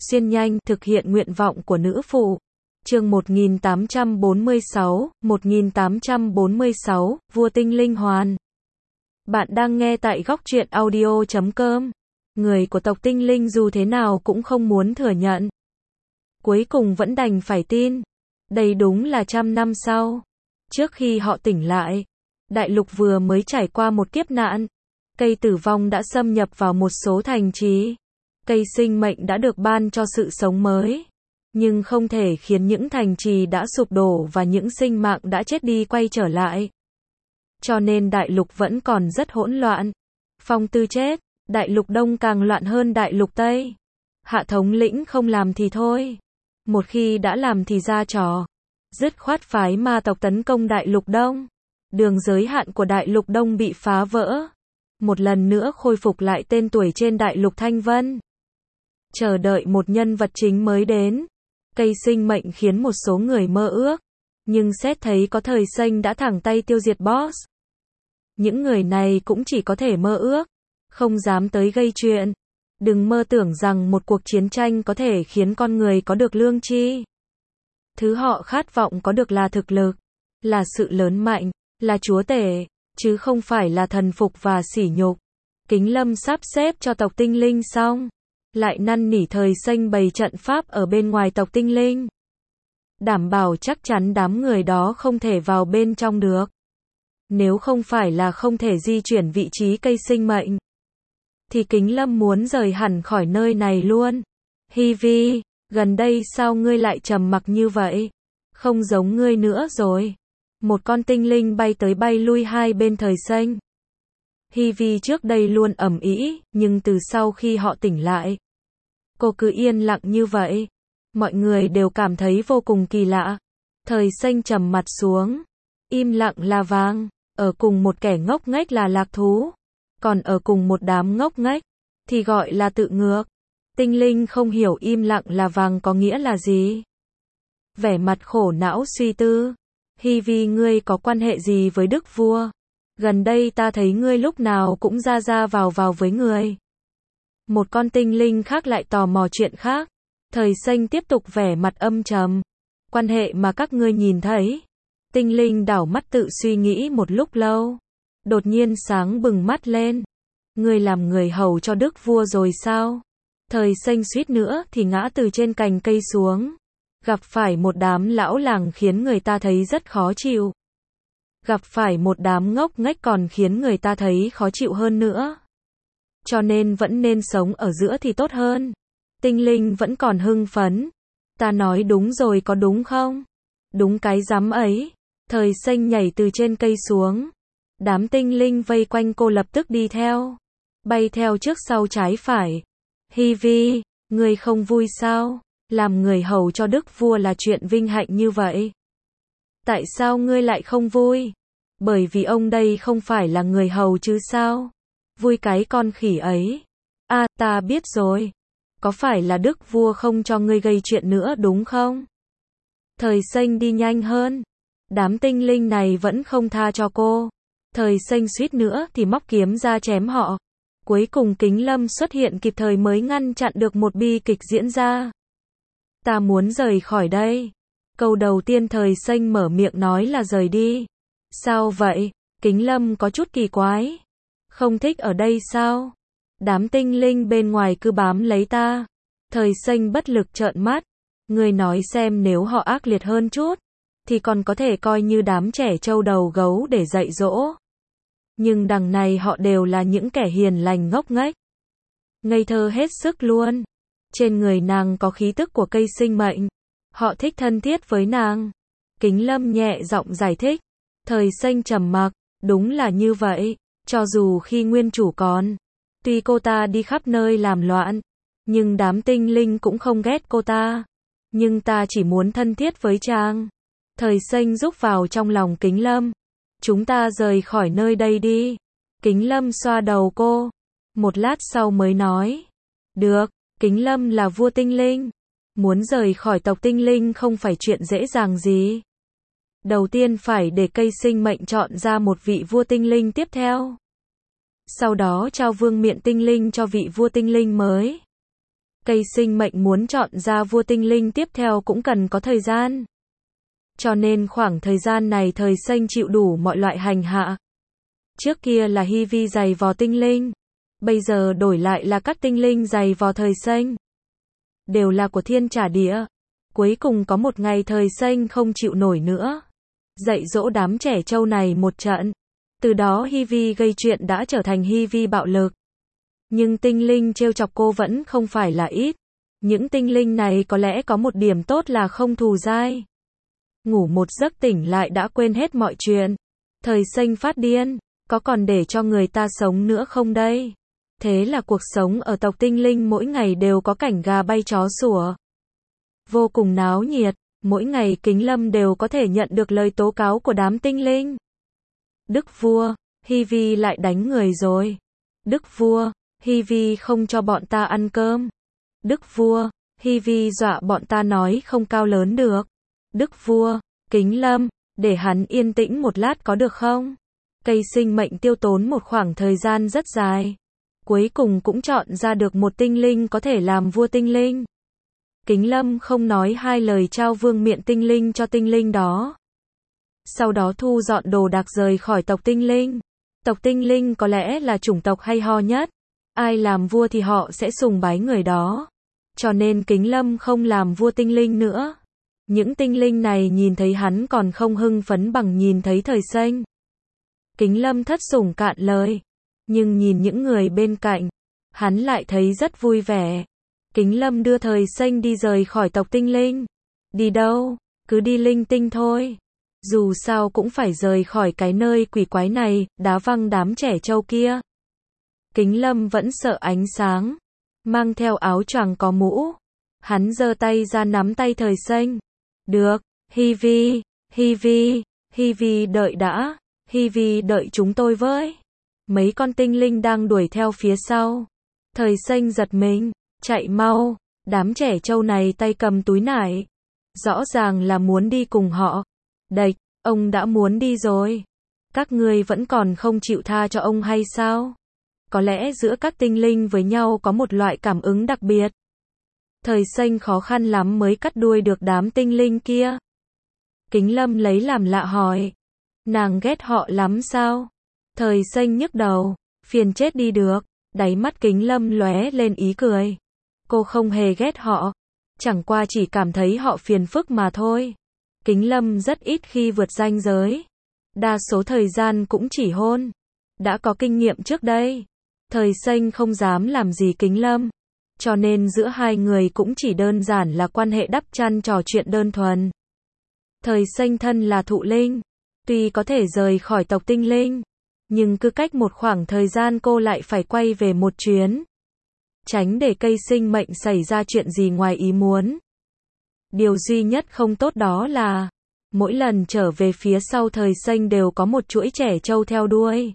xuyên nhanh, thực hiện nguyện vọng của nữ phụ. Chương 1846, Vua Tinh Linh Hoàn. Bạn đang nghe tại góc truyện audio.com. Người của tộc Tinh Linh dù thế nào cũng không muốn thừa nhận. Cuối cùng vẫn đành phải tin. Đây đúng là 100 năm sau. Trước khi họ tỉnh lại, đại lục vừa mới trải qua một kiếp nạn. Cây tử vong đã xâm nhập vào một số thành trì. Cây sinh mệnh đã được ban cho sự sống mới. Nhưng không thể khiến những thành trì đã sụp đổ và những sinh mạng đã chết đi quay trở lại. Cho nên đại lục vẫn còn rất hỗn loạn. Phong Tư chết, đại lục Đông càng loạn hơn đại lục Tây. Hạ thống lĩnh không làm thì thôi. Một khi đã làm thì ra trò. Dứt khoát phái ma tộc tấn công đại lục Đông. Đường giới hạn của đại lục Đông bị phá vỡ. Một lần nữa khôi phục lại tên tuổi trên đại lục Thanh Vân. Chờ đợi một nhân vật chính mới đến. Cây sinh mệnh khiến một số người mơ ước. Nhưng xét thấy có thời Xanh đã thẳng tay tiêu diệt boss. Những người này cũng chỉ có thể mơ ước. Không dám tới gây chuyện. Đừng mơ tưởng rằng một cuộc chiến tranh có thể khiến con người có được lương tri. Thứ họ khát vọng có được là thực lực. Là sự lớn mạnh. Là chúa tể. Chứ không phải là thần phục và sỉ nhục. Kính Lâm sắp xếp cho tộc Tinh Linh xong. Lại năn nỉ thời Xanh bày trận pháp ở bên ngoài tộc Tinh Linh. Đảm bảo chắc chắn đám người đó không thể vào bên trong được. Nếu không phải là không thể di chuyển vị trí cây sinh mệnh, thì Kính Lâm muốn rời hẳn khỏi nơi này luôn. Hi Vi, gần đây sao ngươi lại trầm mặc như vậy? Không giống ngươi nữa rồi. Một con tinh linh bay tới bay lui hai bên thời Xanh. Hi Vi trước đây luôn ầm ĩ, nhưng từ sau khi họ tỉnh lại, cô cứ yên lặng như vậy. Mọi người đều cảm thấy vô cùng kỳ lạ. Thời Xanh trầm mặt xuống. Im lặng là vàng. Ở cùng một kẻ ngốc nghếch là lạc thú. Còn ở cùng một đám ngốc nghếch thì gọi là tự ngược. Tinh Linh không hiểu im lặng là vàng có nghĩa là gì. Vẻ mặt khổ não suy tư. Hi Vi, ngươi có quan hệ gì với Đức Vua? Gần đây ta thấy ngươi lúc nào cũng ra ra vào vào với người. Một con tinh linh khác lại tò mò chuyện khác. Thời Xanh tiếp tục vẻ mặt âm trầm. Quan hệ mà các ngươi nhìn thấy. Tinh linh đảo mắt tự suy nghĩ một lúc lâu. Đột nhiên sáng bừng mắt lên. Ngươi làm người hầu cho Đức Vua rồi sao? Thời Xanh suýt nữa thì ngã từ trên cành cây xuống. Gặp phải một đám lão làng khiến người ta thấy rất khó chịu. Gặp phải một đám ngốc nghếch còn khiến người ta thấy khó chịu hơn nữa. Cho nên vẫn nên sống ở giữa thì tốt hơn. Tinh linh vẫn còn hưng phấn. Ta nói đúng rồi có đúng không? Đúng cái rắm ấy. Thời Xanh nhảy từ trên cây xuống. Đám tinh linh vây quanh cô lập tức đi theo. Bay theo trước sau trái phải. Hi Vi, ngươi không vui sao? Làm người hầu cho Đức Vua là chuyện vinh hạnh như vậy. Tại sao ngươi lại không vui? Bởi vì ông đây không phải là người hầu chứ sao? Vui cái con khỉ ấy. À, ta biết rồi. Có phải là Đức Vua không cho ngươi gây chuyện nữa đúng không? Thời Xanh đi nhanh hơn. Đám tinh linh này vẫn không tha cho cô. Thời Xanh suýt nữa thì móc kiếm ra chém họ. Cuối cùng Kính Lâm xuất hiện kịp thời mới ngăn chặn được một bi kịch diễn ra. Ta muốn rời khỏi đây. Câu đầu tiên Thời Xanh mở miệng nói là rời đi. Sao vậy? Kính Lâm có chút kỳ quái. Không thích ở đây sao? Đám tinh linh bên ngoài cứ bám lấy ta. Thời Xanh bất lực trợn mắt. Người nói xem nếu họ ác liệt hơn chút, thì còn có thể coi như đám trẻ trâu đầu gấu để dạy dỗ. Nhưng đằng này họ đều là những kẻ hiền lành ngốc nghếch. Ngây thơ hết sức luôn. Trên người nàng có khí tức của cây sinh mệnh. Họ thích thân thiết với nàng. Kính Lâm nhẹ giọng giải thích. Thời Xanh trầm mặc. Đúng là như vậy. Cho dù khi nguyên chủ còn. Tuy cô ta đi khắp nơi làm loạn. Nhưng đám tinh linh cũng không ghét cô ta. Nhưng ta chỉ muốn thân thiết với chàng. Thời Xanh rúc vào trong lòng Kính Lâm. Chúng ta rời khỏi nơi đây đi. Kính Lâm xoa đầu cô. Một lát sau mới nói. Được, Kính Lâm là vua tinh linh. Muốn rời khỏi tộc tinh linh không phải chuyện dễ dàng gì. Đầu tiên phải để cây sinh mệnh chọn ra một vị vua tinh linh tiếp theo. Sau đó trao vương miện tinh linh cho vị vua tinh linh mới. Cây sinh mệnh muốn chọn ra vua tinh linh tiếp theo cũng cần có thời gian. Cho nên khoảng thời gian này thời xanh chịu đủ mọi loại hành hạ. Trước kia là Hy Vi giày vò tinh linh, bây giờ đổi lại là các tinh linh giày vò thời xanh. Đều là của thiên trả địa. Cuối cùng có một ngày thời xanh không chịu nổi nữa, dạy dỗ đám trẻ trâu này một trận. Từ đó Hy Vi gây chuyện đã trở thành Hy Vi bạo lực. Nhưng tinh linh trêu chọc cô vẫn không phải là ít. Những tinh linh này có lẽ có một điểm tốt là không thù dai. Ngủ một giấc tỉnh lại đã quên hết mọi chuyện. Thời xanh phát điên, có còn để cho người ta sống nữa không đây? Thế là cuộc sống ở tộc tinh linh mỗi ngày đều có cảnh gà bay chó sủa. Vô cùng náo nhiệt, mỗi ngày Kính Lâm đều có thể nhận được lời tố cáo của đám tinh linh. Đức vua, Hy Vi lại đánh người rồi. Đức vua, Hy Vi không cho bọn ta ăn cơm. Đức vua, Hy Vi dọa bọn ta nói không cao lớn được. Đức vua, Kính Lâm, để hắn yên tĩnh một lát có được không? Cây sinh mệnh tiêu tốn một khoảng thời gian rất dài. Cuối cùng cũng chọn ra được một tinh linh có thể làm vua tinh linh. Kính Lâm không nói hai lời trao vương miện tinh linh cho tinh linh đó. Sau đó thu dọn đồ đạc rời khỏi tộc tinh linh. Tộc tinh linh có lẽ là chủng tộc hay ho nhất. Ai làm vua thì họ sẽ sùng bái người đó. Cho nên Kính Lâm không làm vua tinh linh nữa. Những tinh linh này nhìn thấy hắn còn không hưng phấn bằng nhìn thấy thời xanh. Kính Lâm thất sủng cạn lời. Nhưng nhìn những người bên cạnh, hắn lại thấy rất vui vẻ. Kính Lâm đưa thời xanh đi rời khỏi tộc tinh linh. Đi đâu? Cứ đi linh tinh thôi. Dù sao cũng phải rời khỏi cái nơi quỷ quái này, đá văng đám trẻ trâu kia. Kính Lâm vẫn sợ ánh sáng. Mang theo áo choàng có mũ. Hắn giơ tay ra nắm tay thời xanh. Được, Hy Vi, Hy Vi, Hy Vi đợi đã. Hy Vi đợi chúng tôi với. Mấy con tinh linh đang đuổi theo phía sau. Thời xanh giật mình, chạy mau. Đám trẻ trâu này tay cầm túi nải. Rõ ràng là muốn đi cùng họ. Đạch, ông đã muốn đi rồi. Các ngươi vẫn còn không chịu tha cho ông hay sao? Có lẽ giữa các tinh linh với nhau có một loại cảm ứng đặc biệt. Thời xanh khó khăn lắm mới cắt đuôi được đám tinh linh kia. Kính Lâm lấy làm lạ hỏi. Nàng ghét họ lắm sao? Thời xanh nhức đầu, phiền chết đi được. Đáy mắt Kính Lâm lóe lên ý cười. Cô không hề ghét họ. Chẳng qua chỉ cảm thấy họ phiền phức mà thôi. Kính Lâm rất ít khi vượt ranh giới. Đa số thời gian cũng chỉ hôn. Đã có kinh nghiệm trước đây. Thời xanh không dám làm gì Kính Lâm. Cho nên giữa hai người cũng chỉ đơn giản là quan hệ đắp chăn trò chuyện đơn thuần. Thời xanh thân là thụ linh. Tuy có thể rời khỏi tộc tinh linh. Nhưng cứ cách một khoảng thời gian cô lại phải quay về một chuyến. Tránh để cây sinh mệnh xảy ra chuyện gì ngoài ý muốn. Điều duy nhất không tốt đó là mỗi lần trở về phía sau thời xanh đều có một chuỗi trẻ trâu theo đuôi.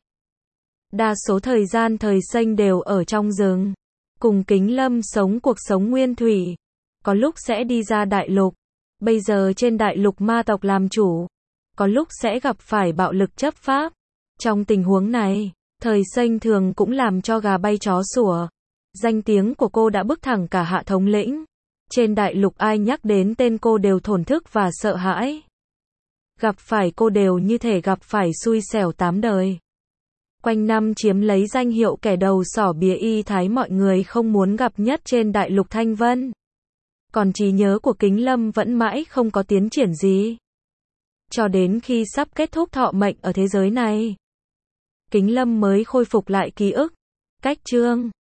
Đa số thời gian thời xanh đều ở trong rừng. Cùng Kính Lâm sống cuộc sống nguyên thủy. Có lúc sẽ đi ra đại lục. Bây giờ trên đại lục ma tộc làm chủ. Có lúc sẽ gặp phải bạo lực chấp pháp. Trong tình huống này, thời xanh thường cũng làm cho gà bay chó sủa. Danh tiếng của cô đã bức thẳng cả hạ thống lĩnh. Trên đại lục ai nhắc đến tên cô đều thổn thức và sợ hãi. Gặp phải cô đều như thể gặp phải xui xẻo tám đời. Quanh năm chiếm lấy danh hiệu kẻ đầu sỏ bìa y thái mọi người không muốn gặp nhất trên đại lục Thanh Vân. Còn trí nhớ của Kính Lâm vẫn mãi không có tiến triển gì. Cho đến khi sắp kết thúc thọ mệnh ở thế giới này, Kính Lâm mới khôi phục lại ký ức. Cách chương